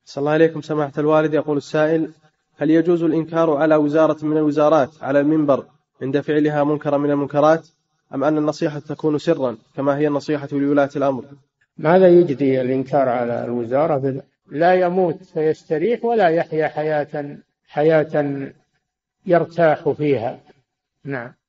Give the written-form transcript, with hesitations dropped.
صلى الله عليكم سماحة الوالد. يقول السائل: هل يجوز الإنكار على وزارة من الوزارات على المنبر عند فعلها منكرا من المنكرات، أم أن النصيحة تكون سرا كما هي النصيحة لولاة الأمر؟ ماذا يجدي الإنكار على الوزارة؟ لا يموت فيستريح ولا يحيا حياة يرتاح فيها. نعم.